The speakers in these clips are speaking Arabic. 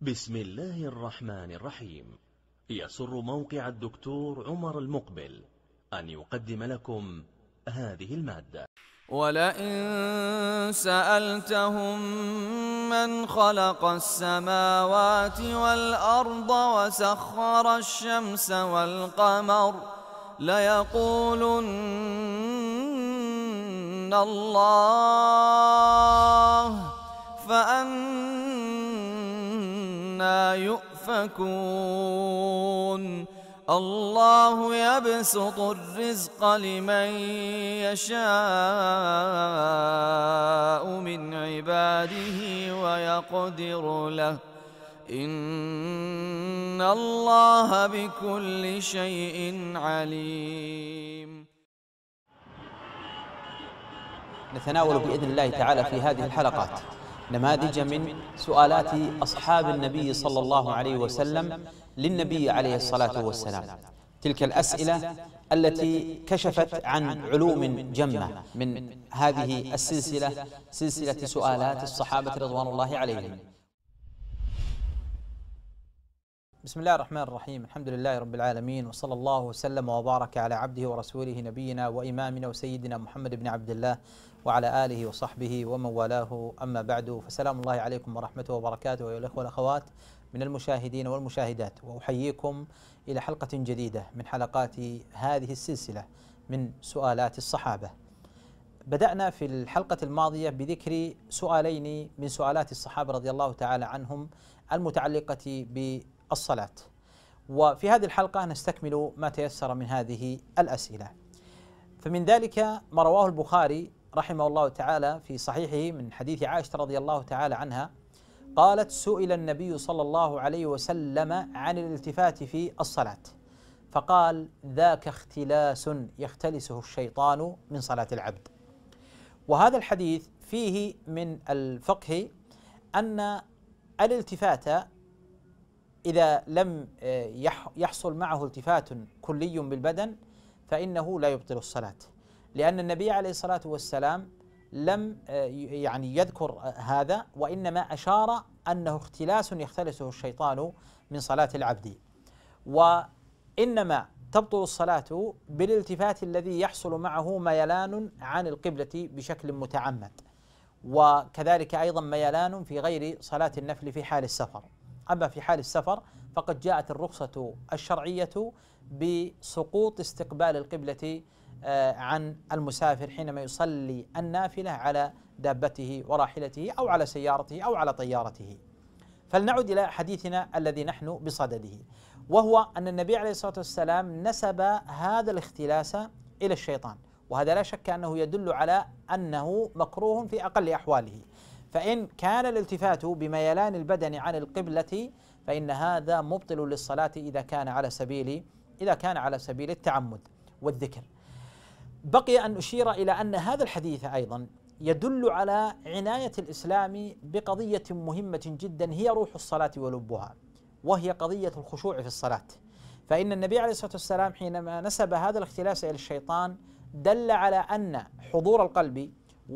بسم الله الرحمن الرحيم. يسر موقع الدكتور عمر المقبل أن يقدم لكم هذه المادة. ولئن سألتهم من خلق السماوات والأرض وسخر الشمس والقمر ليقولن الله فأنى يؤفكون. الله يبسط الرزق لمن يشاء من عباده ويقدر له إن الله بكل شيء عليم. نتناول بإذن الله تعالى في هذه الحلقات نماذج من سؤالات أصحاب النبي صلى الله عليه وسلم للنبي عليه الصلاة والسلام، تلك الأسئلة التي كشفت عن علوم جمة من هذه السلسلة، سلسلة سؤالات الصحابة رضوان الله عليهم. بسم الله الرحمن الرحيم، الحمد لله رب العالمين، وصلى الله وسلم وبارك على عبده ورسوله نبينا وإمامنا وسيدنا محمد بن عبد الله وعلى آله وصحبه ومن والاه، أما بعد، فسلام الله عليكم ورحمته وبركاته أيها الأخوة والأخوات من المشاهدين والمشاهدات، وأحييكم إلى حلقة جديدة من حلقات هذه السلسلة من سؤالات الصحابة. بدأنا في الحلقة الماضية بذكر سؤالين من سؤالات الصحابة رضي الله تعالى عنهم المتعلقة بالصلاة، وفي هذه الحلقة نستكمل ما تيسر من هذه الأسئلة. فمن ذلك ما رواه البخاري رحمه الله تعالى في صحيحه من حديث عائشة رضي الله تعالى عنها قالت: سئل النبي صلى الله عليه وسلم عن الالتفات في الصلاة فقال: ذاك اختلاس يختلسه الشيطان من صلاة العبد. وهذا الحديث فيه من الفقه أن الالتفات إذا لم يحصل معه التفات كلي بالبدن فإنه لا يبطل الصلاة، لأن النبي عليه الصلاة والسلام لم يذكر هذا، وإنما أشار أنه اختلاس يختلسه الشيطان من صلاة العبد، وإنما تبطل الصلاة بالالتفات الذي يحصل معه ميلان عن القبلة بشكل متعمد، وكذلك أيضا ميلان في غير صلاة النفل في حال السفر. أما في حال السفر فقد جاءت الرخصة الشرعية بسقوط استقبال القبلة عن المسافر حينما يصلي النافلة على دابته وراحلته أو على سيارته أو على طيارته. فلنعد إلى حديثنا الذي نحن بصدده، وهو أن النبي عليه الصلاة والسلام نسب هذا الاختلاس إلى الشيطان، وهذا لا شك أنه يدل على أنه مكروه في أقل أحواله. فإن كان الالتفات بميلان البدن عن القبلة فإن هذا مبطل للصلاة إذا كان على سبيل التعمد والذكر. بقي أن أشير إلى أن هذا الحديث أيضا يدل على عناية الإسلام بقضية مهمة جدا هي روح الصلاة ولبها، وهي قضية الخشوع في الصلاة. فإن النبي عليه الصلاة والسلام حينما نسب هذا الاختلاس إلى الشيطان دل على أن حضور القلب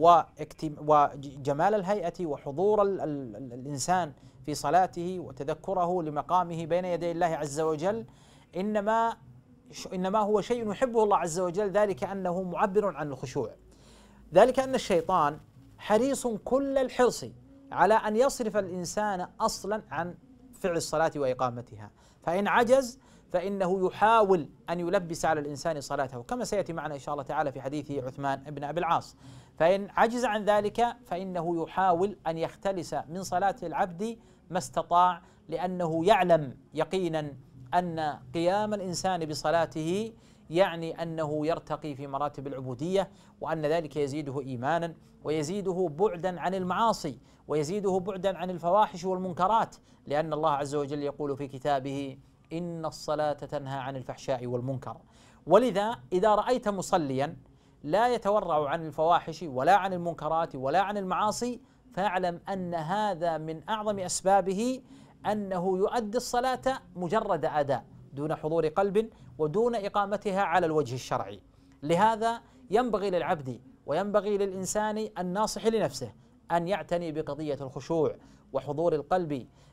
وجمال الهيئة وحضور الإنسان في صلاته وتذكره لمقامه بين يدي الله عز وجل إنما هو شيء يحبه الله عز وجل، ذلك أنه معبر عن الخشوع، ذلك أن الشيطان حريص كل الحرص على أن يصرف الإنسان أصلا عن فعل الصلاة وإقامتها، فإن عجز فإنه يحاول أن يلبس على الإنسان صلاته، كما سيأتي معنا إن شاء الله تعالى في حديث عثمان بن أبي العاص. فإن عجز عن ذلك فإنه يحاول أن يختلس من صلاة العبد ما استطاع، لأنه يعلم يقينا أن قيام الإنسان بصلاته يعني أنه يرتقي في مراتب العبودية، وأن ذلك يزيده إيمانا ويزيده بعدا عن المعاصي ويزيده بعدا عن الفواحش والمنكرات، لأن الله عز وجل يقول في كتابه: إن الصلاة تنهى عن الفحشاء والمنكر. ولذا إذا رأيت مصليا لا يتورع عن الفواحش ولا عن المنكرات ولا عن المعاصي فاعلم أن هذا من أعظم أسبابه أنه يؤدي الصلاة مجرد أداء دون حضور قلب ودون إقامتها على الوجه الشرعي. لهذا ينبغي للعبد وينبغي للإنسان الناصح لنفسه أن يعتني بقضية الخشوع وحضور القلب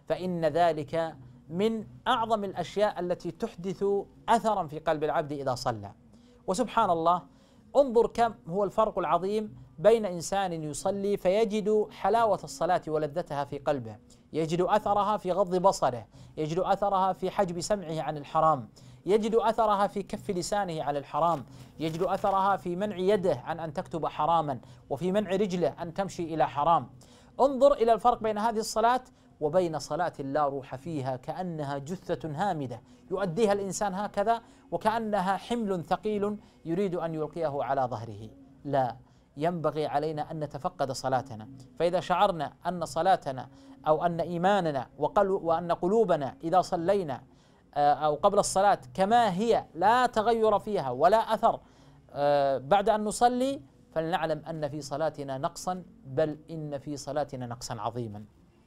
فإن ذلك من أعظم الأشياء التي تحدث أثرا في قلب العبد إذا صلى. وسبحان الله، انظر كم هو الفرق العظيم بين إنسان يصلي فيجد حلاوة الصلاة ولذتها في قلبه، يجد أثرها في غض بصره، يجد أثرها في حجب سمعه عن الحرام، يجد أثرها في كف لسانه عن الحرام، يجد أثرها في منع يده عن أن تكتب حراما، وفي منع رجله أن تمشي إلى حرام. انظر إلى الفرق بين هذه الصلاة وبين صلاة لا روح فيها، كأنها جثة هامدة يؤديها الإنسان هكذا، وكأنها حمل ثقيل يريد أن يلقيه على ظهره. لا، ينبغي علينا أن نتفقد صلاتنا، فإذا شعرنا أن صلاتنا أو أن إيماننا وأن قلوبنا إذا صلينا أو قبل الصلاة كما هي لا تغير فيها ولا أثر بعد أن نصلي، فلنعلم أن في صلاتنا نقصا، بل إن في صلاتنا نقصا عظيما.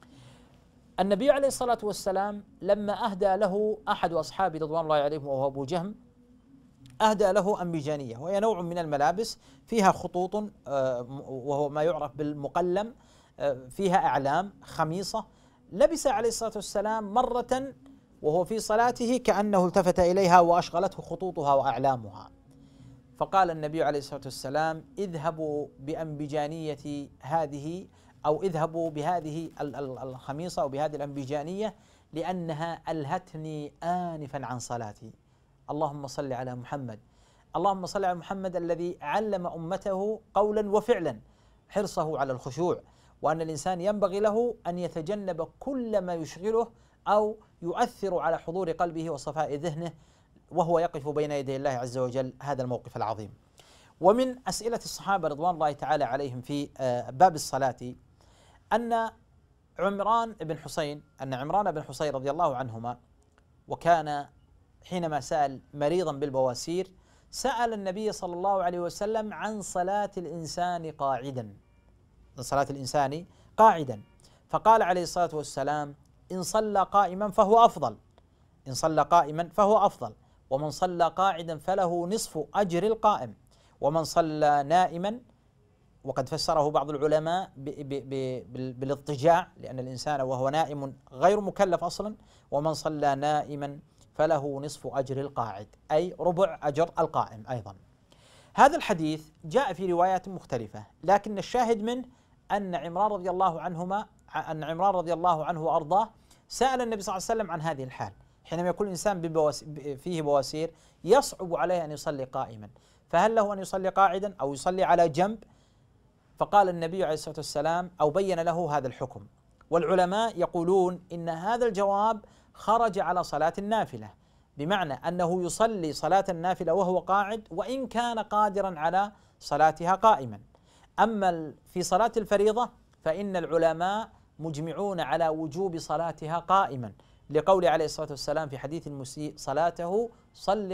النبي عليه الصلاة والسلام لما أهدى له أحد أصحابه رضوان الله عليهم وهو أبو جهم، أهدى له أنبيجانية، وهي نوع من الملابس فيها خطوط وهو ما يعرف بالمقلم، فيها أعلام، خميصة. لبس عليه الصلاة والسلام مرة وهو في صلاته كأنه التفت إليها وأشغلته خطوطها وأعلامها، فقال النبي عليه الصلاة والسلام: اذهبوا بأنبجانية هذه، أو اذهبوا بهذه الخميصة أو بهذه الأنبجانية، لأنها ألهتني آنفا عن صلاتي. اللهم صل على محمد، اللهم صل على محمد الذي علم أمته قولا وفعلا حرصه على الخشوع، وأن الإنسان ينبغي له أن يتجنب كل ما يشغله أو يؤثر على حضور قلبه وصفاء ذهنه وهو يقف بين يدي الله عز وجل هذا الموقف العظيم. ومن أسئلة الصحابة رضوان الله تعالى عليهم في باب الصلاة أن عمران بن حصين رضي الله عنهما، وكان حينما سأل مريضا بالبواسير سأل النبي صلى الله عليه وسلم عن صلاة الإنسان قاعدا، فقال عليه الصلاة والسلام: إن صلى قائما فهو أفضل، ومن صلى قاعدا فله نصف أجر القائم، ومن صلى نائما، وقد فسره بعض العلماء بالاضطجاع، لأن الإنسان وهو نائم غير مكلف أصلا، ومن صلى نائما فله نصف أجر القاعد، أي ربع أجر القائم أيضا. هذا الحديث جاء في روايات مختلفة، لكن الشاهد منه أن عمران رضي الله عنه وأرضاه سأل النبي صلى الله عليه وسلم عن هذه الحال، حينما يكون الإنسان فيه بواسير يصعب عليه أن يصلي قائما، فهل له أن يصلي قاعدا أو يصلي على جنب؟ فقال النبي عليه الصلاة والسلام أو بين له هذا الحكم. والعلماء يقولون إن هذا الجواب خرج على صلاة النافلة، بمعنى أنه يصلي صلاة النافلة وهو قاعد وإن كان قادرا على صلاتها قائما. أما في صلاة الفريضة فإن العلماء مجمعون على وجوب صلاتها قائما، لقول عليه الصلاة والسلام في حديث المسيء صلاته: صل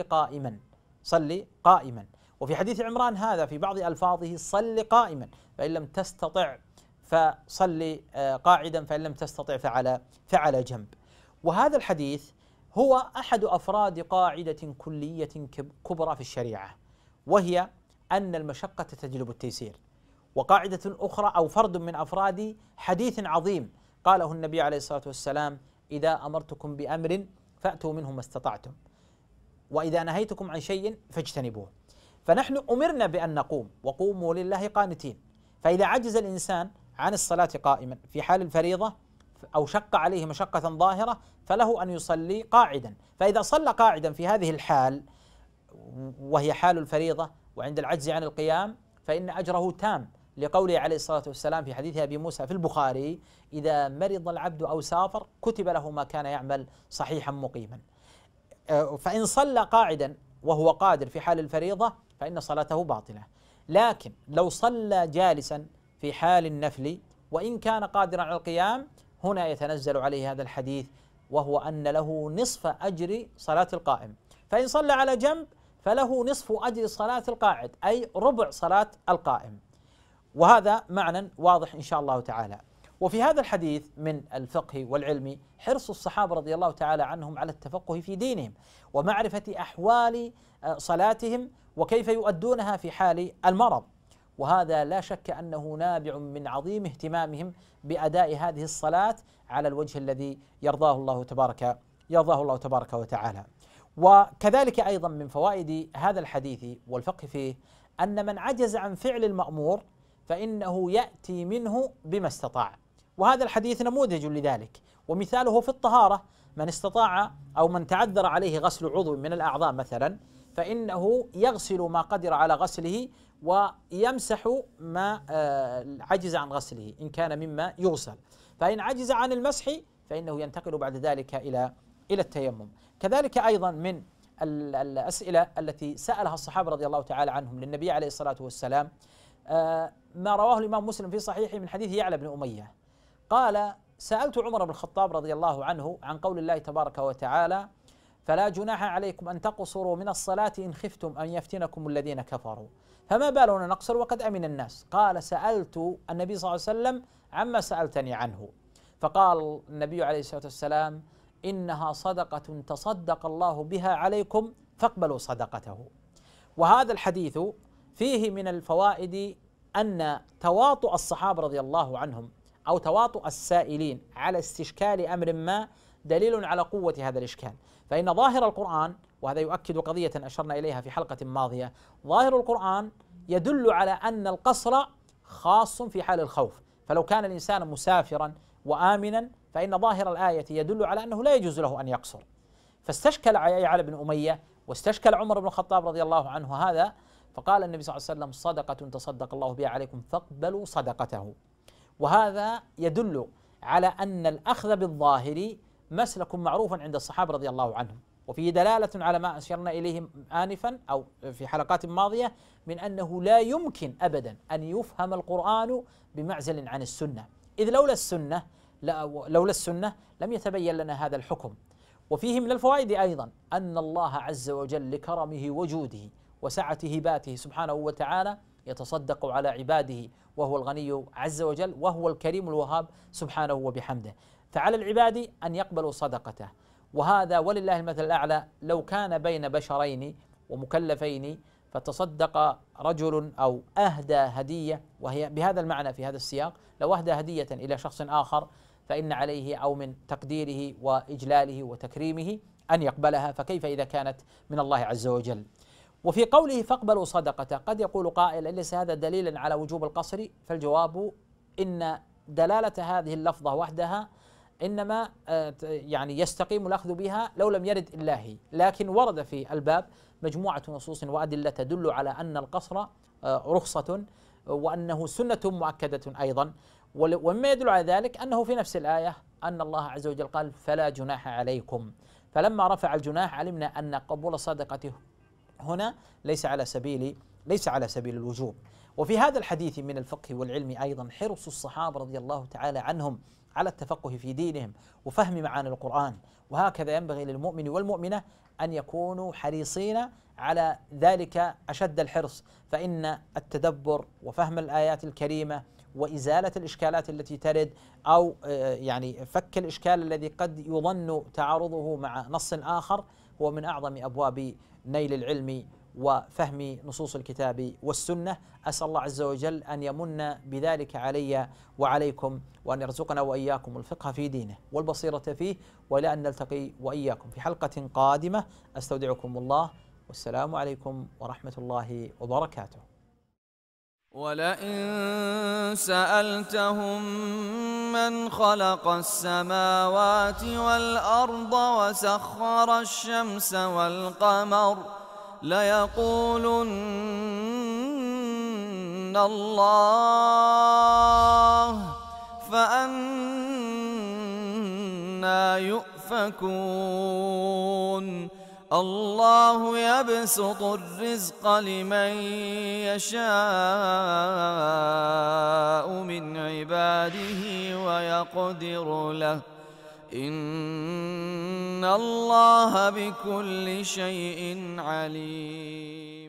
قائما. وفي حديث عمران هذا في بعض ألفاظه: صل قائما، فإن لم تستطع فصل قاعدا، فإن لم تستطع فعلى جنب. وهذا الحديث هو أحد أفراد قاعدة كلية كبرى في الشريعة، وهي أن المشقة تجلب التيسير. وقاعدة أخرى أو فرد من أفراد حديث عظيم قاله النبي عليه الصلاة والسلام: إذا أمرتكم بأمر فأتوا منه ما استطعتم، وإذا نهيتكم عن شيء فاجتنبوه. فنحن أمرنا بأن نقوم، وقوموا لله قانتين. فإذا عجز الإنسان عن الصلاة قائما في حال الفريضة أو شق عليه مشقة ظاهرة فله أن يصلي قاعدا. فإذا صلى قاعدا في هذه الحال وهي حال الفريضة وعند العجز عن القيام فإن أجره تام، لقوله عليه الصلاة والسلام في حديث أبي موسى في البخاري: إذا مرض العبد أو سافر كتب له ما كان يعمل صحيحا مقيما. فإن صلى قاعدا وهو قادر في حال الفريضة فإن صلاته باطلة. لكن لو صلى جالسا في حال النفل وإن كان قادرا على القيام، هنا يتنزل عليه هذا الحديث، وهو أن له نصف أجر صلاة القائم. فإن صلى على جنب فله نصف أجر صلاة القاعد، أي ربع صلاة القائم. وهذا معنى واضح إن شاء الله تعالى. وفي هذا الحديث من الفقه والعلم حرص الصحابة رضي الله تعالى عنهم على التفقه في دينهم ومعرفة أحوال صلاتهم وكيف يؤدونها في حال المرض، وهذا لا شك أنه نابع من عظيم اهتمامهم بأداء هذه الصلاة على الوجه الذي يرضاه الله تبارك وتعالى. وكذلك أيضا من فوائد هذا الحديث والفقه فيه أن من عجز عن فعل المأمور فإنه يأتي منه بما استطاع، وهذا الحديث نموذج لذلك. ومثاله في الطهارة، من استطاع أو من تعذر عليه غسل عضو من الأعضاء مثلا فإنه يغسل ما قدر على غسله ويمسح ما عجز عن غسله إن كان مما يغسل، فإن عجز عن المسح فإنه ينتقل بعد ذلك إلى التيمم. كذلك أيضا من الأسئلة التي سألها الصحابة رضي الله تعالى عنهم للنبي عليه الصلاة والسلام ما رواه الإمام مسلم في صحيحه من حديث يعلى بن أمية قال: سألت عمر بن الخطاب رضي الله عنه عن قول الله تبارك وتعالى: فلا جناح عليكم أن تقصروا من الصلاة إن خفتم أن يفتنكم الذين كفروا، فما بالنا نقصر وقد أمن الناس؟ قال: سألت النبي صلى الله عليه وسلم عما سألتني عنه، فقال النبي عليه الصلاة والسلام: إنها صدقة تصدق الله بها عليكم فاقبلوا صدقته. وهذا الحديث فيه من الفوائد أن تواطؤ الصحابة رضي الله عنهم أو تواطؤ السائلين على استشكال أمر ما دليل على قوة هذا الإشكال، فإن ظاهر القرآن، وهذا يؤكد قضية أشرنا إليها في حلقة ماضية، ظاهر القرآن يدل على أن القصر خاص في حال الخوف، فلو كان الإنسان مسافرا وآمنا فإن ظاهر الآية يدل على أنه لا يجوز له أن يقصر. فاستشكل يعلى بن أمية واستشكل عمر بن الخطاب رضي الله عنه هذا، فقال النبي صلى الله عليه وسلم: صدقة تصدق الله بها عليكم فاقبلوا صدقته. وهذا يدل على أن الأخذ بالظاهر مسلك معروف عند الصحابة رضي الله عنهم، وفيه دلالة على ما أشرنا إليه آنفا أو في حلقات ماضية من أنه لا يمكن أبدا أن يفهم القرآن بمعزل عن السنة، إذ لولا السنة لم يتبين لنا هذا الحكم. وفيه من الفوائد أيضا أن الله عز وجل لكرمه وجوده وسعة هباته سبحانه وتعالى يتصدق على عباده، وهو الغني عز وجل وهو الكريم الوهاب سبحانه وبحمده، فعلى العباد أن يقبلوا صدقته. وهذا ولله المثل الأعلى، لو كان بين بشرين ومكلفين فتصدق رجل أو أهدى هدية، وهي بهذا المعنى في هذا السياق، لو أهدى هدية إلى شخص آخر فإن عليه أو من تقديره وإجلاله وتكريمه أن يقبلها، فكيف إذا كانت من الله عز وجل؟ وفي قوله فاقبلوا صدقته قد يقول قائل: أليس هذا دليلا على وجوب القصر؟ فالجواب إن دلالة هذه اللفظة وحدها إنما يعني يستقيم الأخذ بها لو لم يرد إلا هي، لكن ورد في الباب مجموعة نصوص وأدلة تدل على أن القصر رخصة وأنه سنة مؤكدة أيضا. ومما يدل على ذلك أنه في نفس الآية أن الله عز وجل قال: فلا جناح عليكم، فلما رفع الجناح علمنا أن قبول الصدقة هنا ليس على سبيل الوجوب. وفي هذا الحديث من الفقه والعلم أيضا حرص الصحابة رضي الله تعالى عنهم على التفقه في دينهم وفهم معاني القرآن، وهكذا ينبغي للمؤمن والمؤمنة أن يكونوا حريصين على ذلك أشد الحرص، فإن التدبر وفهم الآيات الكريمة وإزالة الإشكالات التي ترد أو يعني فك الإشكال الذي قد يظن تعارضه مع نص آخر هو من أعظم أبواب نيل العلم وفهم نصوص الكتاب والسنة. أسأل الله عز وجل أن يمن بذلك علي وعليكم، وأن يرزقنا وإياكم الفقه في دينه والبصيرة فيه، وإلى أن نلتقي وإياكم في حلقة قادمة. أستودعكم الله، والسلام عليكم ورحمة الله وبركاته. ولئن سألتهم من خلق السماوات والأرض وسخر الشمس والقمر ليقولن الله، فأنى يؤفكون. الله يبسط الرزق لمن يشاء من عباده ويقدر له، إن الله بكل شيء عليم.